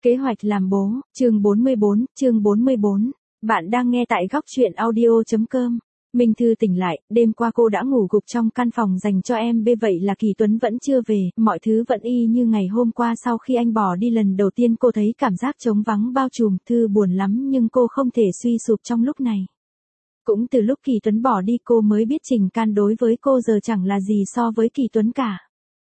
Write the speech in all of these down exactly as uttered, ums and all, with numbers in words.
Kế hoạch làm bố, chương bốn mươi bốn, chương bốn mươi bốn. Bạn đang nghe tại góc truyện audio.com. Minh Thư tỉnh lại, đêm qua cô đã ngủ gục trong căn phòng dành cho em bê, vậy là Kỳ Tuấn vẫn chưa về, mọi thứ vẫn y như ngày hôm qua. Sau khi anh bỏ đi lần đầu tiên cô thấy cảm giác trống vắng bao trùm, Thư buồn lắm nhưng cô không thể suy sụp trong lúc này. Cũng từ lúc Kỳ Tuấn bỏ đi cô mới biết Trình Can đối với cô giờ chẳng là gì so với Kỳ Tuấn cả.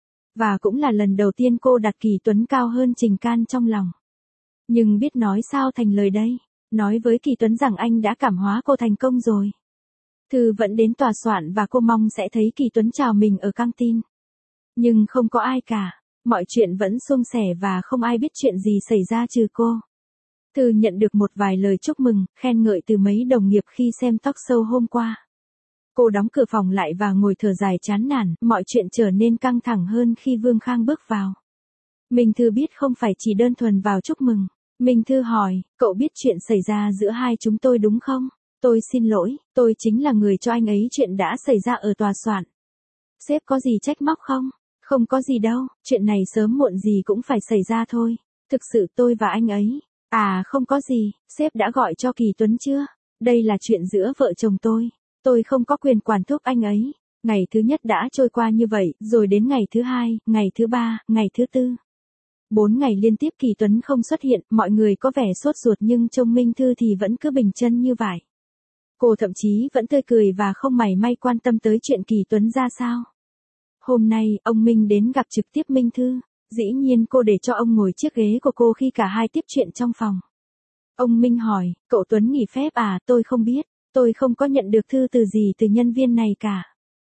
Và cũng là lần đầu tiên cô đặt Kỳ Tuấn cao hơn Trình Can trong lòng. Nhưng biết nói sao thành lời đây, nói với Kỳ Tuấn rằng anh đã cảm hóa cô thành công rồi. Thư vẫn đến tòa soạn và cô mong sẽ thấy Kỳ Tuấn chào mình ở căng tin. Nhưng không có ai cả, mọi chuyện vẫn suôn sẻ và không ai biết chuyện gì xảy ra trừ cô. Thư nhận được một vài lời chúc mừng, khen ngợi từ mấy đồng nghiệp khi xem talk show hôm qua. Cô đóng cửa phòng lại và ngồi thở dài chán nản, mọi chuyện trở nên căng thẳng hơn khi Vương Khang bước vào. Minh Thư biết không phải chỉ đơn thuần vào chúc mừng. Minh Thư hỏi, cậu biết chuyện xảy ra giữa hai chúng tôi đúng không? Tôi xin lỗi, tôi chính là người cho anh ấy chuyện đã xảy ra ở tòa soạn. Sếp có gì trách móc không? Không có gì đâu, chuyện này sớm muộn gì cũng phải xảy ra thôi. Thực sự tôi và anh ấy. À không có gì, sếp đã gọi cho Kỳ Tuấn chưa? Đây là chuyện giữa vợ chồng tôi. Tôi không có quyền quản thúc anh ấy. Ngày thứ nhất đã trôi qua như vậy, rồi đến ngày thứ hai, ngày thứ ba, ngày thứ tư. Bốn ngày liên tiếp Kỳ Tuấn không xuất hiện, mọi người có vẻ sốt ruột nhưng trông Minh Thư thì vẫn cứ bình chân như vậy. Cô thậm chí vẫn tươi cười và không mảy may quan tâm tới chuyện Kỳ Tuấn ra sao. Hôm nay, ông Minh đến gặp trực tiếp Minh Thư. Dĩ nhiên cô để cho ông ngồi chiếc ghế của cô khi cả hai tiếp chuyện trong phòng. Ông Minh hỏi, cậu Tuấn nghỉ phép à? Tôi không biết, tôi không có nhận được thư từ gì từ nhân viên này cả.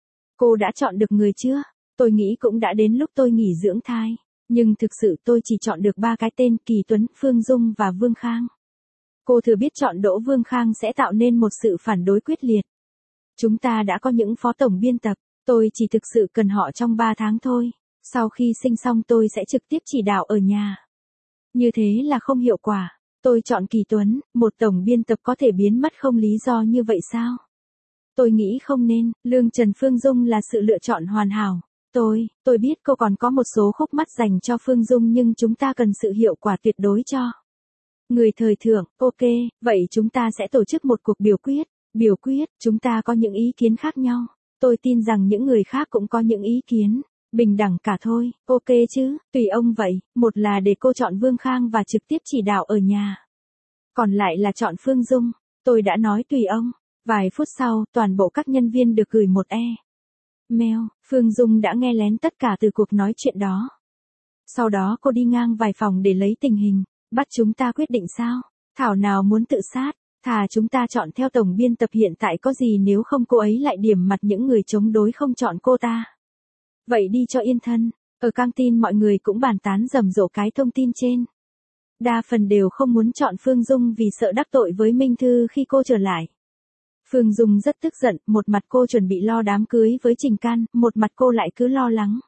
Cô đã chọn được người chưa? Tôi nghĩ cũng đã đến lúc tôi nghỉ dưỡng thai. Nhưng thực sự tôi chỉ chọn được ba cái tên: Kỳ Tuấn, Phương Dung và Vương Khang. Cô thừa biết chọn Đỗ Vương Khang sẽ tạo nên một sự phản đối quyết liệt. Chúng ta đã có những phó tổng biên tập, tôi chỉ thực sự cần họ trong ba tháng thôi. Sau khi sinh xong tôi sẽ trực tiếp chỉ đạo ở nhà. Như thế là không hiệu quả. Tôi chọn Kỳ Tuấn, một tổng biên tập có thể biến mất không lý do như vậy sao? Tôi nghĩ không nên. Lương Trần Phương Dung là sự lựa chọn hoàn hảo. Tôi, tôi biết cô còn có một số khúc mắc dành cho Phương Dung nhưng chúng ta cần sự hiệu quả tuyệt đối cho người thời thượng. Ok, vậy chúng ta sẽ tổ chức một cuộc biểu quyết. Biểu quyết, chúng ta có những ý kiến khác nhau. Tôi tin rằng những người khác cũng có những ý kiến. Bình đẳng cả thôi, ok chứ, tùy ông vậy. Một là để cô chọn Vương Khang và trực tiếp chỉ đạo ở nhà. Còn lại là chọn Phương Dung. Tôi đã nói tùy ông. Vài phút sau, toàn bộ các nhân viên được gửi một e mail. Phương Dung đã nghe lén tất cả từ cuộc nói chuyện đó. Sau đó cô đi ngang vài phòng để lấy tình hình. Bắt chúng ta quyết định sao? Thảo nào muốn tự sát. Thà chúng ta chọn theo tổng biên tập hiện tại có gì nếu không cô ấy lại điểm mặt những người chống đối không chọn cô ta. Vậy đi cho yên thân. Ở căng tin mọi người cũng bàn tán rầm rộ cái thông tin trên. Đa phần đều không muốn chọn Phương Dung vì sợ đắc tội với Minh Thư khi cô trở lại. Phương Dung rất tức giận, một mặt cô chuẩn bị lo đám cưới với Trình Can, một mặt cô lại cứ lo lắng.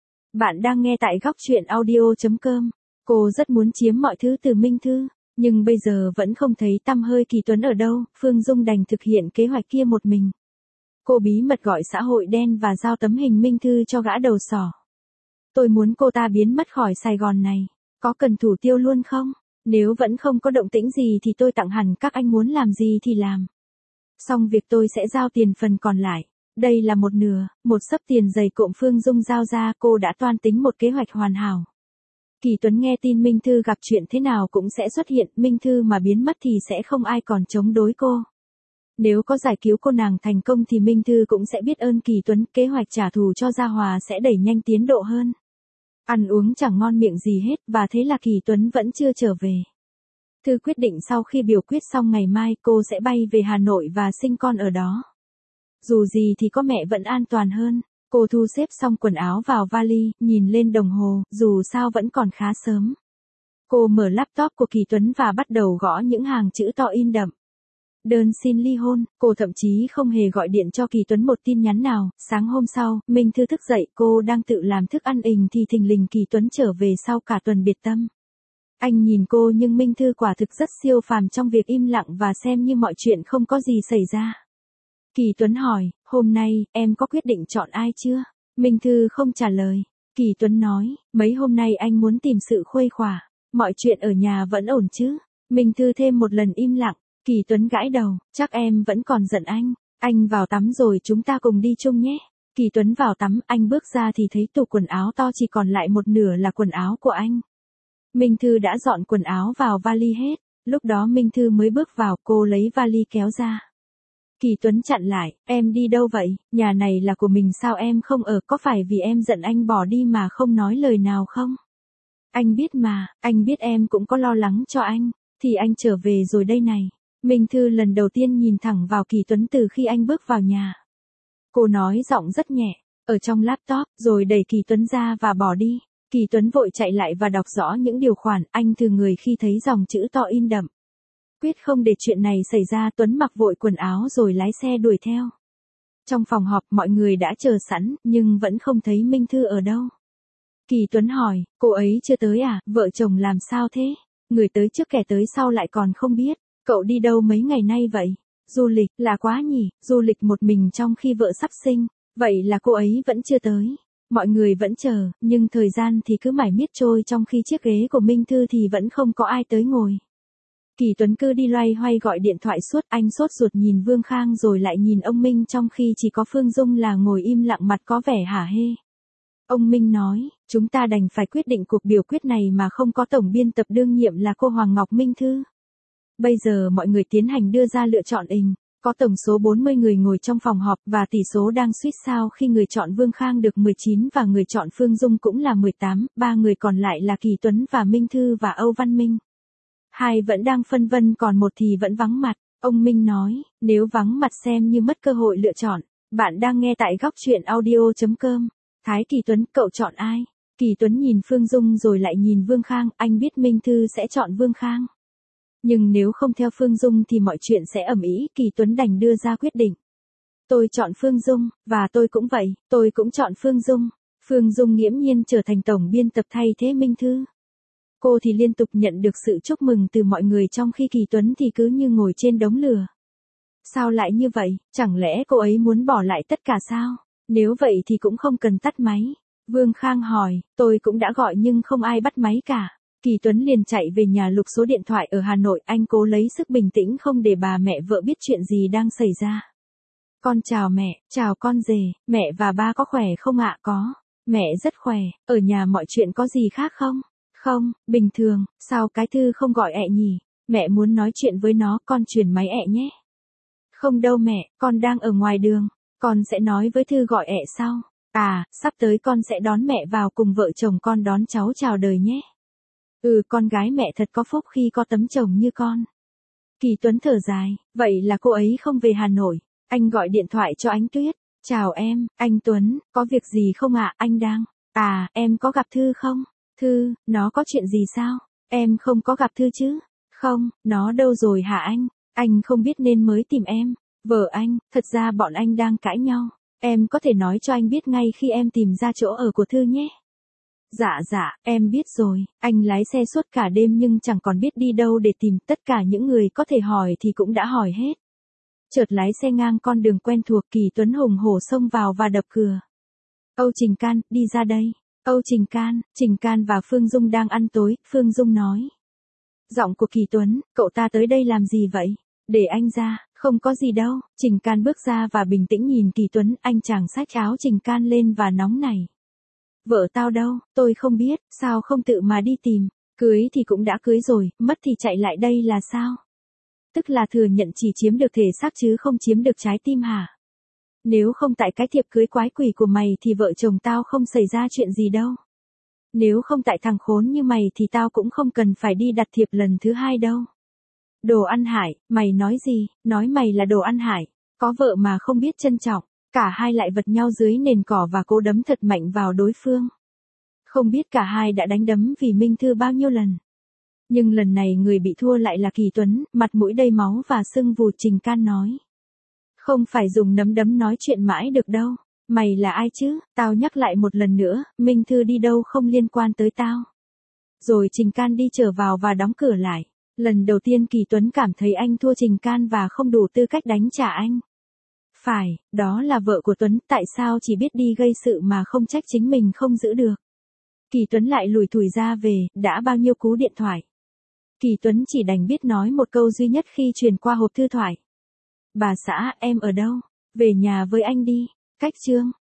Bạn đang nghe tại góc truyện audio.com. Cô rất muốn chiếm mọi thứ từ Minh Thư, nhưng bây giờ vẫn không thấy tăm hơi Kỳ Tuấn ở đâu. Phương Dung đành thực hiện kế hoạch kia một mình. Cô bí mật gọi xã hội đen và giao tấm hình Minh Thư cho gã đầu sỏ. Tôi muốn cô ta biến mất khỏi Sài Gòn này. Có cần thủ tiêu luôn không? Nếu vẫn không có động tĩnh gì thì tôi tặng hẳn các anh, muốn làm gì thì làm. Xong việc tôi sẽ giao tiền phần còn lại. Đây là một nửa, một xấp tiền dày cộm Phương Dung giao ra. Cô đã toan tính một kế hoạch hoàn hảo. Kỳ Tuấn nghe tin Minh Thư gặp chuyện thế nào cũng sẽ xuất hiện. Minh Thư mà biến mất thì sẽ không ai còn chống đối cô. Nếu có giải cứu cô nàng thành công thì Minh Thư cũng sẽ biết ơn Kỳ Tuấn. Kế hoạch trả thù cho Gia Hòa sẽ đẩy nhanh tiến độ hơn. Ăn uống chẳng ngon miệng gì hết, và thế là Kỳ Tuấn vẫn chưa trở về. Thư quyết định sau khi biểu quyết xong ngày mai cô sẽ bay về Hà Nội và sinh con ở đó. Dù gì thì có mẹ vẫn an toàn hơn. Cô thu xếp xong quần áo vào vali, nhìn lên đồng hồ, dù sao vẫn còn khá sớm. Cô mở laptop của Kỳ Tuấn và bắt đầu gõ những hàng chữ to in đậm. Đơn xin ly hôn. Cô thậm chí không hề gọi điện cho Kỳ Tuấn một tin nhắn nào. Sáng hôm sau, Minh Thư thức dậy, cô đang tự làm thức ăn ình thì thình lình Kỳ Tuấn trở về sau cả tuần biệt tâm. Anh nhìn cô nhưng Minh Thư quả thực rất siêu phàm trong việc im lặng và xem như mọi chuyện không có gì xảy ra. Kỳ Tuấn hỏi, hôm nay, em có quyết định chọn ai chưa? Minh Thư không trả lời. Kỳ Tuấn nói, mấy hôm nay anh muốn tìm sự khuây khỏa. Mọi chuyện ở nhà vẫn ổn chứ? Minh Thư thêm một lần im lặng, Kỳ Tuấn gãi đầu, chắc em vẫn còn giận anh. Anh vào tắm rồi chúng ta cùng đi chung nhé. Kỳ Tuấn vào tắm, anh bước ra thì thấy tủ quần áo to chỉ còn lại một nửa là quần áo của anh. Minh Thư đã dọn quần áo vào vali hết, lúc đó Minh Thư mới bước vào, cô lấy vali kéo ra. Kỳ Tuấn chặn lại, em đi đâu vậy, nhà này là của mình sao em không ở, có phải vì em giận anh bỏ đi mà không nói lời nào không? Anh biết mà, anh biết em cũng có lo lắng cho anh, thì anh trở về rồi đây này. Minh Thư lần đầu tiên nhìn thẳng vào Kỳ Tuấn từ khi anh bước vào nhà. Cô nói giọng rất nhẹ, ở trong laptop, rồi đẩy Kỳ Tuấn ra và bỏ đi. Kỳ Tuấn vội chạy lại và đọc rõ những điều khoản, anh thừa người khi thấy dòng chữ to in đậm. Quyết không để chuyện này xảy ra, Tuấn mặc vội quần áo rồi lái xe đuổi theo. Trong phòng họp mọi người đã chờ sẵn, nhưng vẫn không thấy Minh Thư ở đâu. Kỳ Tuấn hỏi, cô ấy chưa tới à, vợ chồng làm sao thế? Người tới trước kẻ tới sau lại còn không biết, cậu đi đâu mấy ngày nay vậy? Du lịch, là quá nhỉ, du lịch một mình trong khi vợ sắp sinh, vậy là cô ấy vẫn chưa tới. Mọi người vẫn chờ, nhưng thời gian thì cứ mải miết trôi trong khi chiếc ghế của Minh Thư thì vẫn không có ai tới ngồi. Kỳ Tuấn cứ đi loay hoay gọi điện thoại suốt, anh sốt ruột nhìn Vương Khang rồi lại nhìn ông Minh trong khi chỉ có Phương Dung là ngồi im lặng mặt có vẻ hả hê. Ông Minh nói, chúng ta đành phải quyết định cuộc biểu quyết này mà không có tổng biên tập đương nhiệm là cô Hoàng Ngọc Minh Thư. Bây giờ mọi người tiến hành đưa ra lựa chọn ình, có tổng số bốn mươi người ngồi trong phòng họp và tỷ số đang suýt sao khi người chọn Vương Khang được mười chín và người chọn Phương Dung cũng là mười tám, ba người còn lại là Kỳ Tuấn và Minh Thư và Âu Văn Minh. Hai vẫn đang phân vân còn một thì vẫn vắng mặt, ông Minh nói, nếu vắng mặt xem như mất cơ hội lựa chọn. Bạn đang nghe tại góc truyện audio chấm com. Thái Kỳ Tuấn, cậu chọn ai? Kỳ Tuấn nhìn Phương Dung rồi lại nhìn Vương Khang, anh biết Minh Thư sẽ chọn Vương Khang. Nhưng nếu không theo Phương Dung thì mọi chuyện sẽ ầm ĩ, Kỳ Tuấn đành đưa ra quyết định. Tôi chọn Phương Dung, và tôi cũng vậy, tôi cũng chọn Phương Dung. Phương Dung nghiễm nhiên trở thành tổng biên tập thay thế Minh Thư. Cô thì liên tục nhận được sự chúc mừng từ mọi người trong khi Kỳ Tuấn thì cứ như ngồi trên đống lửa. Sao lại như vậy, chẳng lẽ cô ấy muốn bỏ lại tất cả sao? Nếu vậy thì cũng không cần tắt máy. Vương Khang hỏi, tôi cũng đã gọi nhưng không ai bắt máy cả. Kỳ Tuấn liền chạy về nhà lục số điện thoại ở Hà Nội, anh cố lấy sức bình tĩnh không để bà mẹ vợ biết chuyện gì đang xảy ra. Con chào mẹ, chào con rể, mẹ và ba có khỏe không ạ? Có, mẹ rất khỏe, ở nhà mọi chuyện có gì khác không? Không, bình thường, sao cái Thư không gọi ẹ nhỉ? Mẹ muốn nói chuyện với nó, con truyền máy ẹ nhé. Không đâu mẹ, con đang ở ngoài đường, con sẽ nói với Thư gọi ẹ sau. À, sắp tới con sẽ đón mẹ vào cùng vợ chồng con đón cháu chào đời nhé. Ừ, con gái mẹ thật có phúc khi có tấm chồng như con. Kỳ Tuấn thở dài, vậy là cô ấy không về Hà Nội. Anh gọi điện thoại cho Ánh Tuyết. Chào em, anh Tuấn, có việc gì không ạ? Anh đang. À, em có gặp Thư không? Thư, nó có chuyện gì sao? Em không có gặp Thư chứ? Không, nó đâu rồi hả anh? Anh không biết nên mới tìm em. Vợ anh, thật ra bọn anh đang cãi nhau. Em có thể nói cho anh biết ngay khi em tìm ra chỗ ở của Thư nhé. Dạ dạ, em biết rồi, anh lái xe suốt cả đêm nhưng chẳng còn biết đi đâu để tìm, tất cả những người có thể hỏi thì cũng đã hỏi hết. Chợt lái xe ngang con đường quen thuộc, Kỳ Tuấn hùng hổ xông vào và đập cửa. Âu Trình Can, đi ra đây. Âu Trình Can, Trình Can và Phương Dung đang ăn tối, Phương Dung nói. Giọng của Kỳ Tuấn, cậu ta tới đây làm gì vậy? Để anh ra, không có gì đâu. Trình Can bước ra và bình tĩnh nhìn Kỳ Tuấn, anh chàng xách áo Trình Can lên và nóng nảy. Vợ tao đâu, tôi không biết, sao không tự mà đi tìm, cưới thì cũng đã cưới rồi, mất thì chạy lại đây là sao? Tức là thừa nhận chỉ chiếm được thể xác chứ không chiếm được trái tim hả? Nếu không tại cái thiệp cưới quái quỷ của mày thì vợ chồng tao không xảy ra chuyện gì đâu. Nếu không tại thằng khốn như mày thì tao cũng không cần phải đi đặt thiệp lần thứ hai đâu. Đồ ăn hại, mày nói gì, nói mày là đồ ăn hại, có vợ mà không biết trân trọng. Cả hai lại vật nhau dưới nền cỏ và cố đấm thật mạnh vào đối phương. Không biết cả hai đã đánh đấm vì Minh Thư bao nhiêu lần. Nhưng lần này người bị thua lại là Kỳ Tuấn, mặt mũi đầy máu và sưng vù. Trình Can nói. Không phải dùng nắm đấm nói chuyện mãi được đâu. Mày là ai chứ, tao nhắc lại một lần nữa, Minh Thư đi đâu không liên quan tới tao. Rồi Trình Can đi trở vào và đóng cửa lại. Lần đầu tiên Kỳ Tuấn cảm thấy anh thua Trình Can và không đủ tư cách đánh trả anh. Phải, đó là vợ của Tuấn, tại sao chỉ biết đi gây sự mà không trách chính mình không giữ được. Kỳ Tuấn lại lủi thủi ra về, đã bao nhiêu cú điện thoại. Kỳ Tuấn chỉ đành biết nói một câu duy nhất khi truyền qua hộp thư thoại. Bà xã, em ở đâu? Về nhà với anh đi. Cách Trương.